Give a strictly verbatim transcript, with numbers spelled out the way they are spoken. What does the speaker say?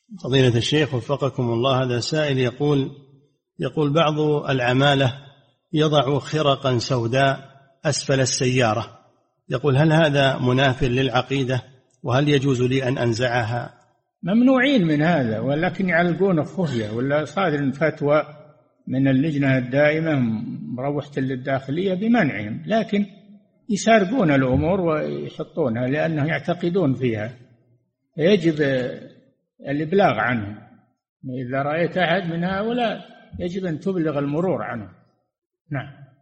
فضيلة الشيخ وفقكم الله، هذا سائل يقول يقول بعض العمالة يضع خرقا سوداء أسفل السيارة، يقول هل هذا مناف للعقيدة، وهل يجوز لي أن أنزعها؟ ممنوعين من هذا، ولكن يعلقون خفية، ولا صادر فتوى من اللجنة الدائمة مروحة للداخلية بمنعهم، لكن يسارقون الأمور ويحطونها لأنهم يعتقدون فيها، يجب الإبلاغ عنه. إذا رأيت أحد من هؤلاء يجب أن تبلغ المرور عنه. نعم.